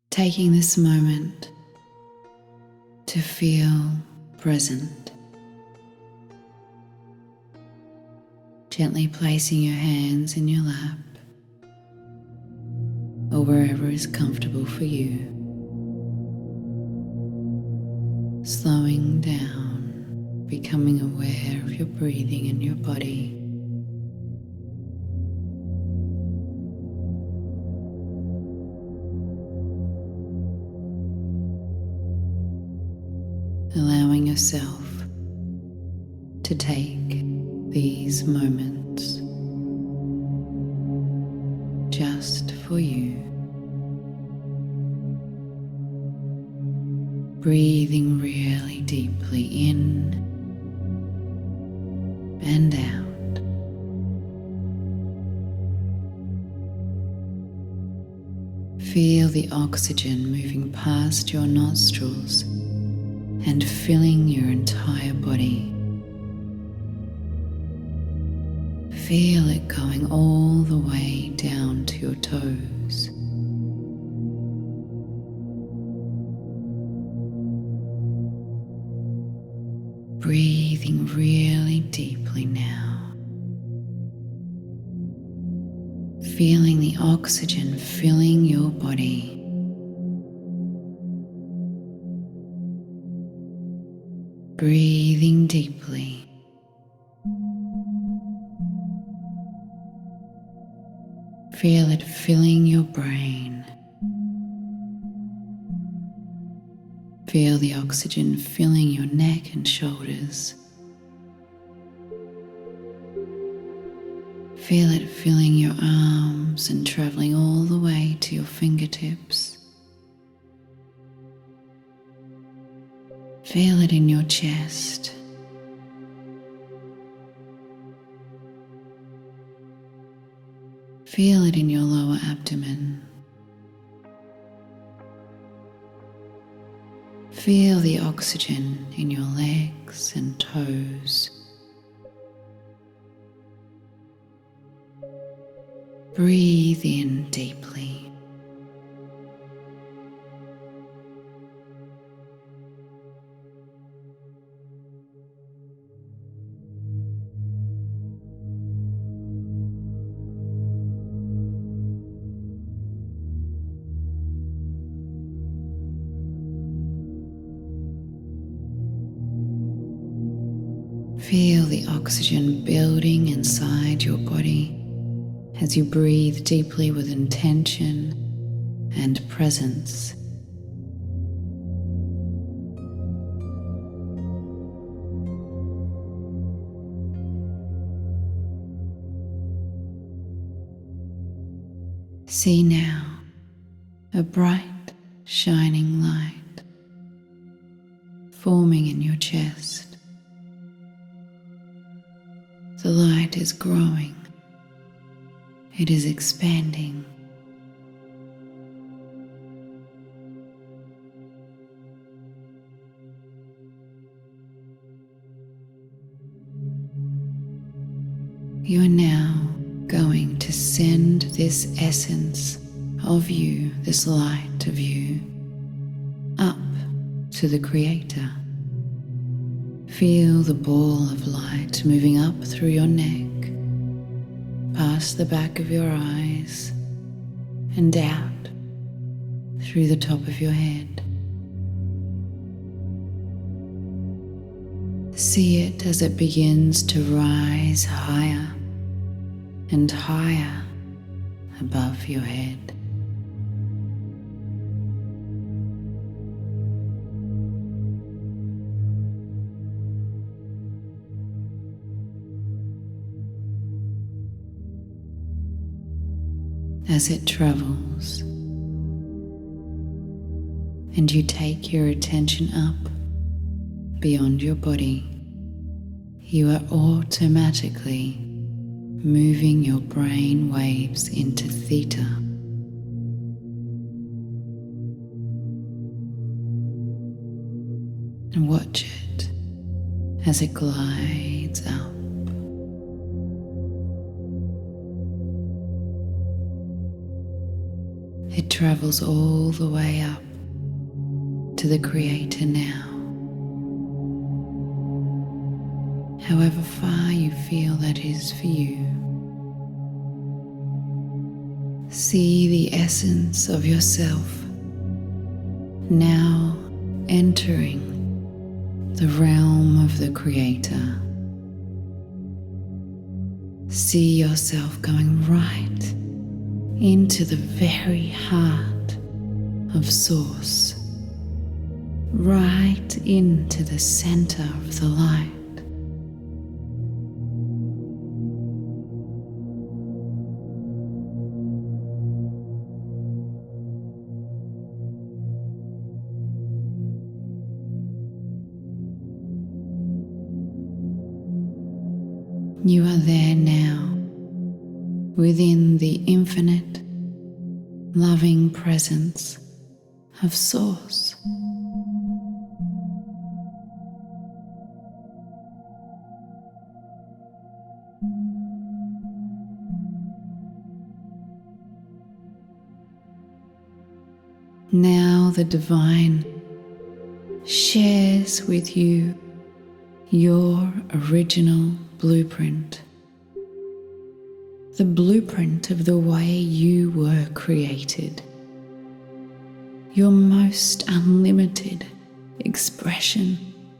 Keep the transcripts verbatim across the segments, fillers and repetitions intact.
Taking this moment to feel present. Gently placing your hands in your lap or wherever is comfortable for you. Slowing down, becoming aware of your breathing and your body. Allowing yourself to take these moments just for you. Breathing really deeply in and out. Feel the oxygen moving past your nostrils and filling your entire body. Feel it going all the way down to your toes. Breathing really deeply now. Feeling the oxygen filling your body. Breathing deeply. Feel it filling your brain. Feel the oxygen filling your neck and shoulders. Feel it filling your arms and traveling all the way to your fingertips. Feel it in your chest. Feel it in your lower abdomen. Feel the oxygen in your legs and toes. Breathe in deeply. Feel the oxygen building inside your body as you breathe deeply with intention and presence. See now a bright, shining light forming in your chest. The light is growing. It is expanding. You are now going to send this essence of you, this light of you, up to the Creator. Feel the ball of light moving up through your neck, past the back of your eyes, and out through the top of your head. See it as it begins to rise higher and higher above your head. As it travels and you take your attention up beyond your body, you are automatically moving your brain waves into theta. And watch it as it glides up. It travels all the way up to the Creator now. However far you feel that is for you, see the essence of yourself now entering the realm of the Creator. See yourself going right into the very heart of Source, right into the center of the light. You are there now, within the infinite, loving presence of Source. Now the Divine shares with you your original blueprint, the blueprint of the way you were created, your most unlimited expression.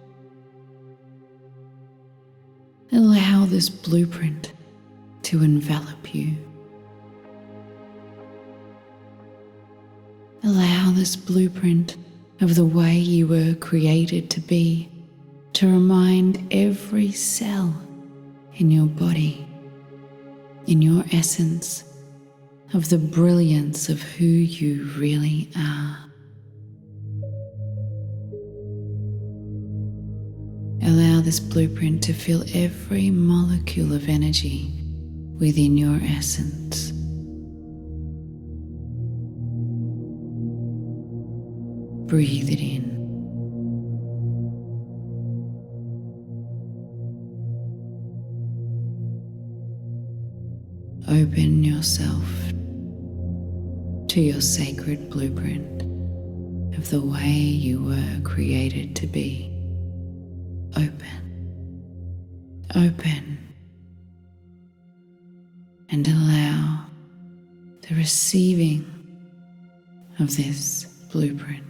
Allow this blueprint to envelop you. Allow this blueprint of the way you were created to be to remind every cell in your body, in your essence, of the brilliance of who you really are. Allow this blueprint to fill every molecule of energy within your essence. Breathe it in. Open yourself to your sacred blueprint of the way you were created to be. Open, open, and allow the receiving of this blueprint.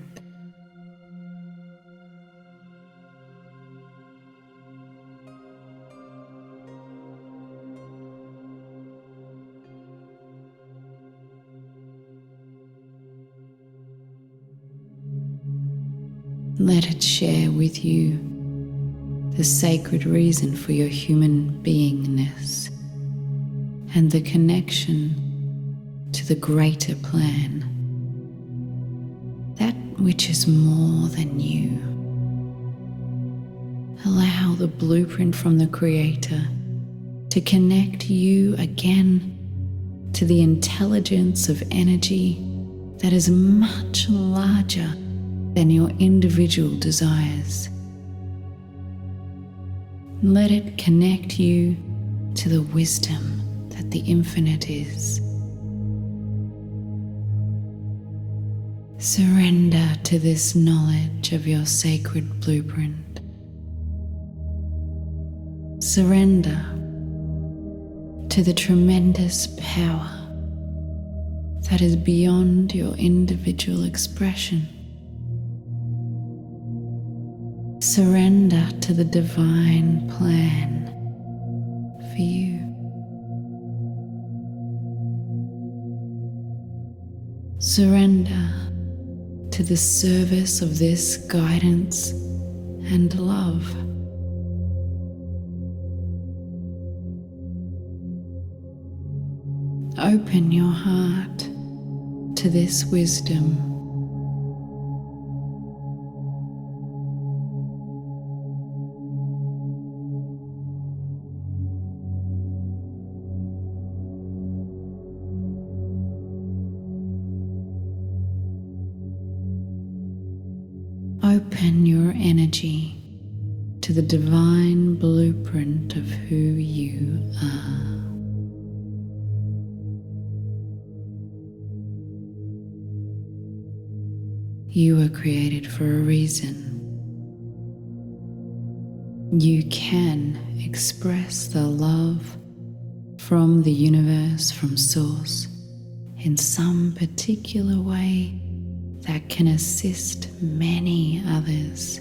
Let it share with you the sacred reason for your human beingness and the connection to the greater plan, that which is more than you. Allow the blueprint from the Creator to connect you again to the intelligence of energy that is much larger than your individual desires. Let it connect you to the wisdom that the infinite is. Surrender to this knowledge of your sacred blueprint. Surrender to the tremendous power that is beyond your individual expression. Surrender to the divine plan for you. Surrender to the service of this guidance and love. Open your heart to this wisdom. Open your energy to the divine blueprint of who you are. You were created for a reason. You can express the love from the universe, from Source, in some particular way that can assist many others.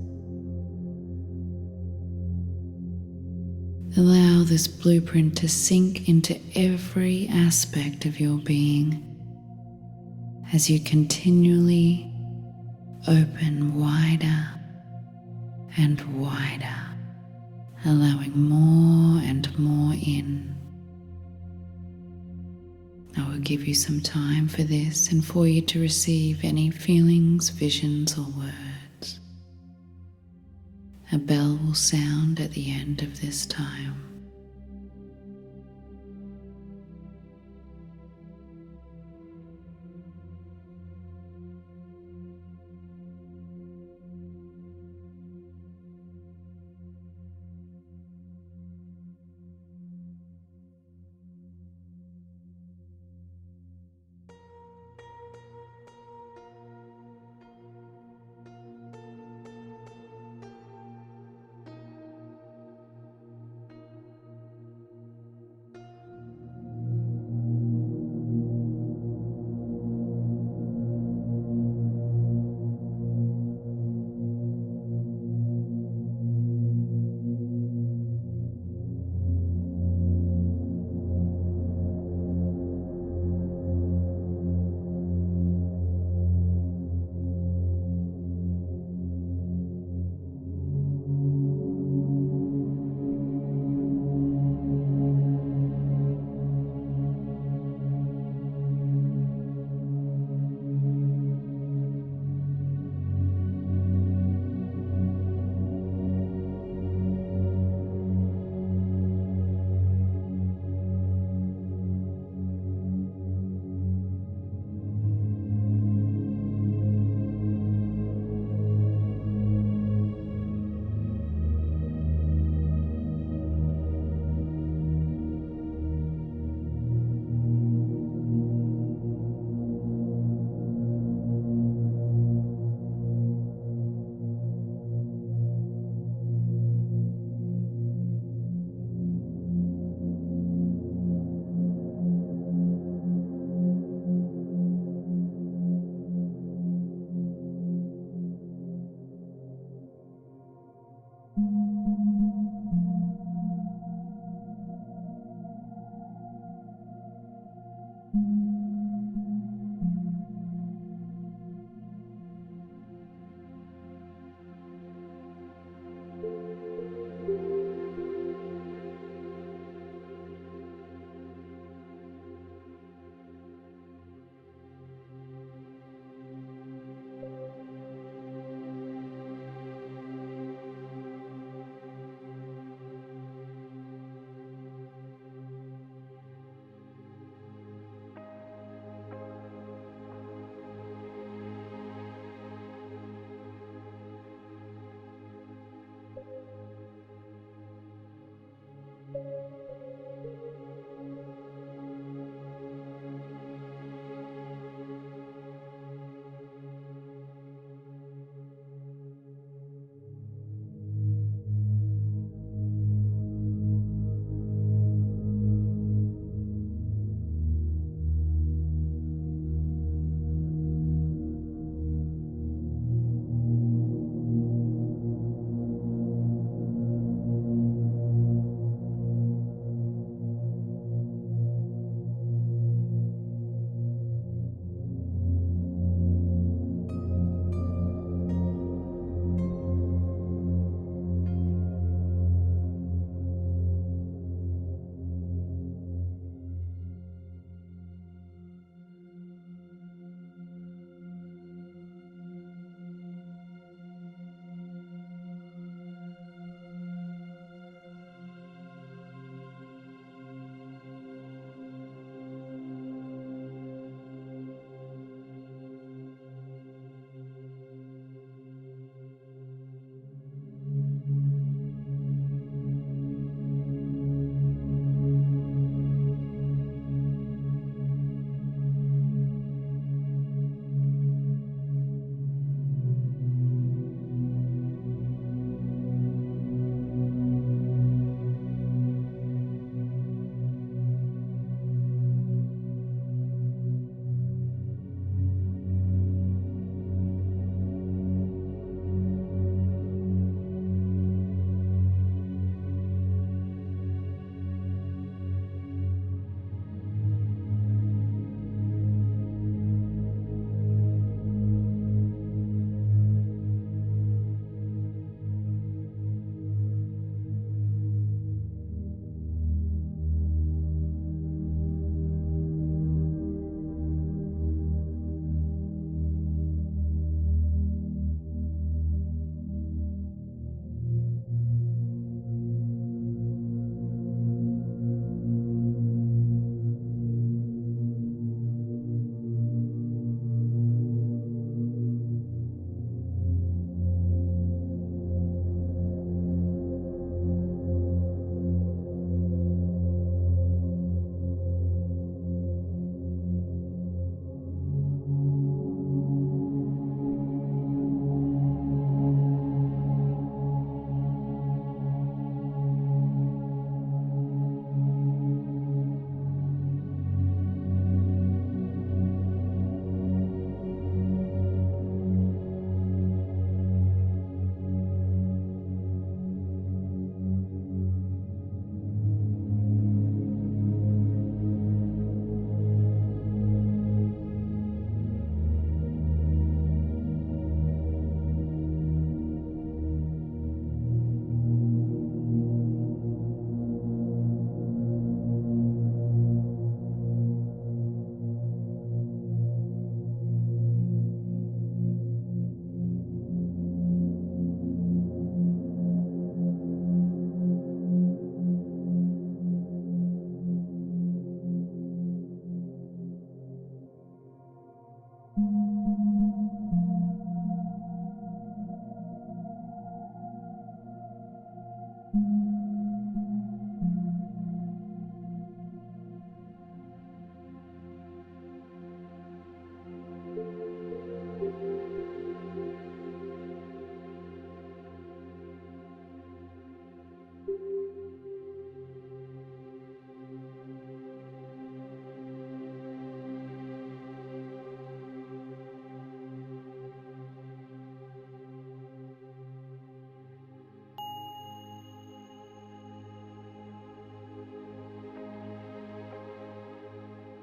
Allow this blueprint to sink into every aspect of your being as you continually open wider and wider, allowing more and more in. I will give you some time for this and for you to receive any feelings, visions, or words. A bell will sound at the end of this time.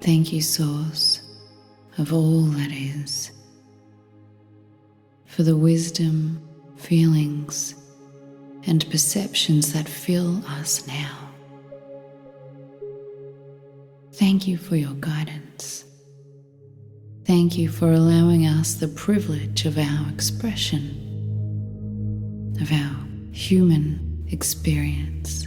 Thank you, Source of all that is, for the wisdom, feelings, and perceptions that fill us now. Thank you for your guidance. Thank you for allowing us the privilege of our expression, of our human experience.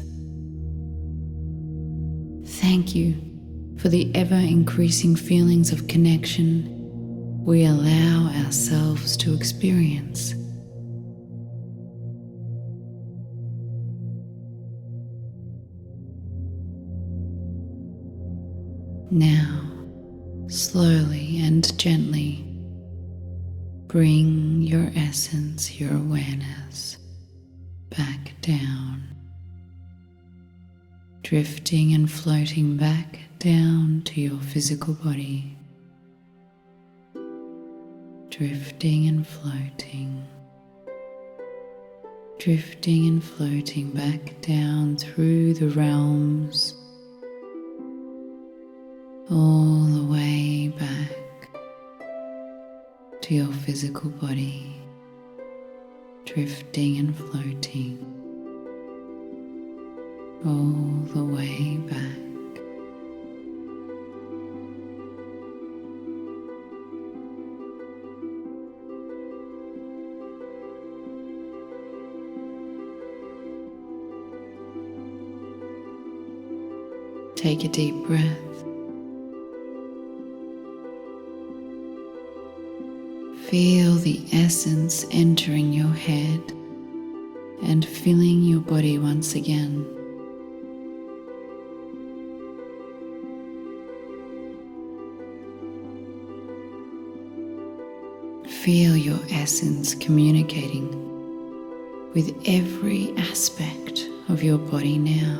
Thank you for the ever-increasing feelings of connection we allow ourselves to experience. Now, slowly and gently, bring your essence, your awareness, back down, drifting and floating back down to your physical body, drifting and floating, drifting and floating back down through the realms, all the way back to your physical body, drifting and floating all the way back. Take a deep breath. Feel the essence entering your head and filling your body once again. Feel your essence communicating with every aspect of your body now.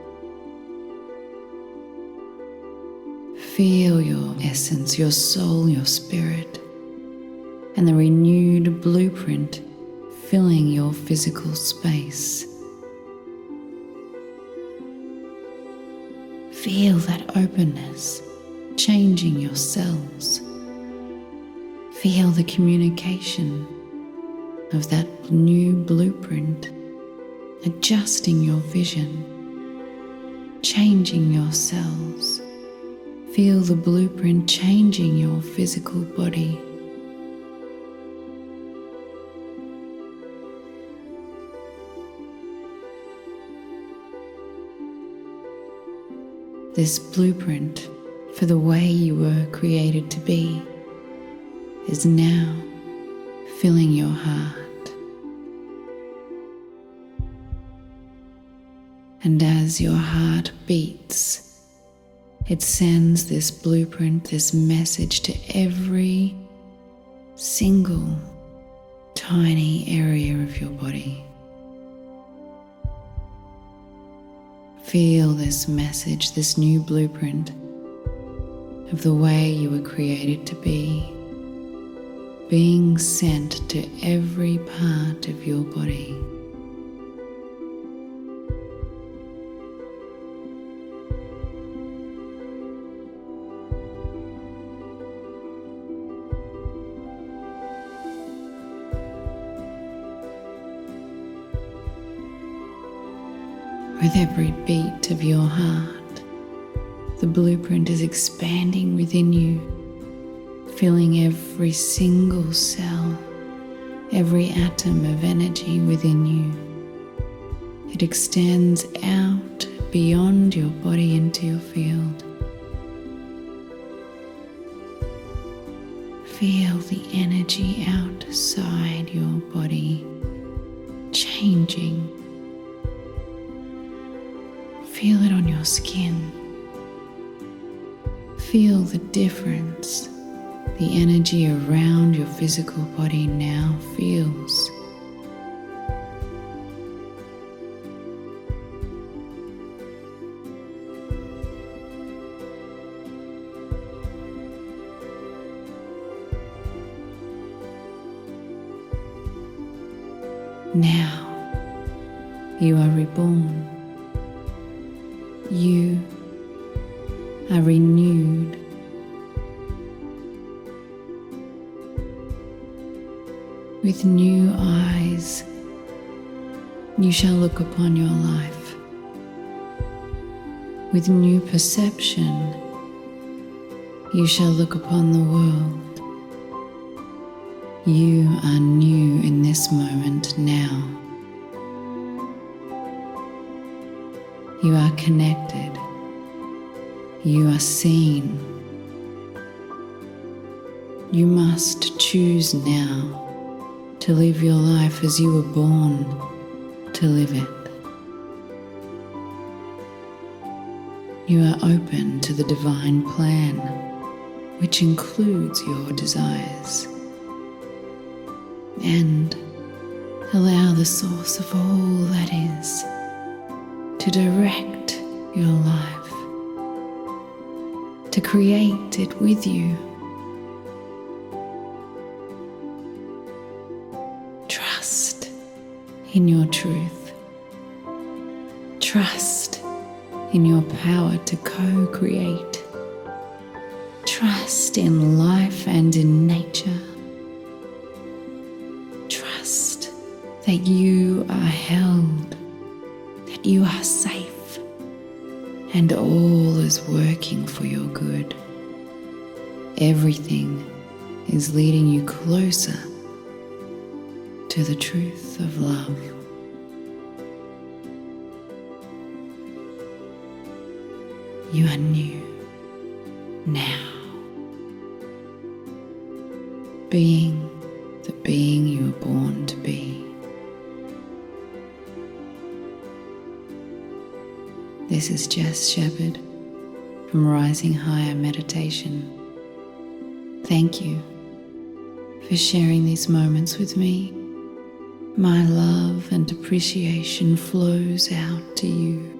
Feel your essence, your soul, your spirit, and the renewed blueprint filling your physical space. Feel that openness changing your cells. Feel the communication of that new blueprint adjusting your vision, changing your cells. Feel the blueprint changing your physical body. This blueprint for the way you were created to be is now filling your heart. And as your heart beats, it sends this blueprint, this message to every single tiny area of your body. Feel this message, this new blueprint of the way you were created to be, being sent to every part of your body. With every beat of your heart, the blueprint is expanding within you, filling every single cell, every atom of energy within you. It extends out beyond your body into your field. Feel the energy outside your body changing. Feel it on your skin. Feel the difference the energy around your physical body now feels. Now you are reborn. You are renewed With new eyes, you shall look upon your life. With new perception, you shall look upon the world. You are new in this moment now. You are connected. You are seen. You must choose now to live your life as you were born to live it. You are open to the divine plan, which includes your desires. And allow the source of all that is to direct your life, to create it with you. Trust in your truth. Trust in your power to co-create. Trust in life and in nature. Trust that you are held, that you are safe, and all is working for your good. Everything is leading you closer to the truth of love. You are new now, being the being you were born to be. This is Jess Shepherd from Rising Higher Meditation. Thank you for sharing these moments with me. My love and appreciation flows out to you.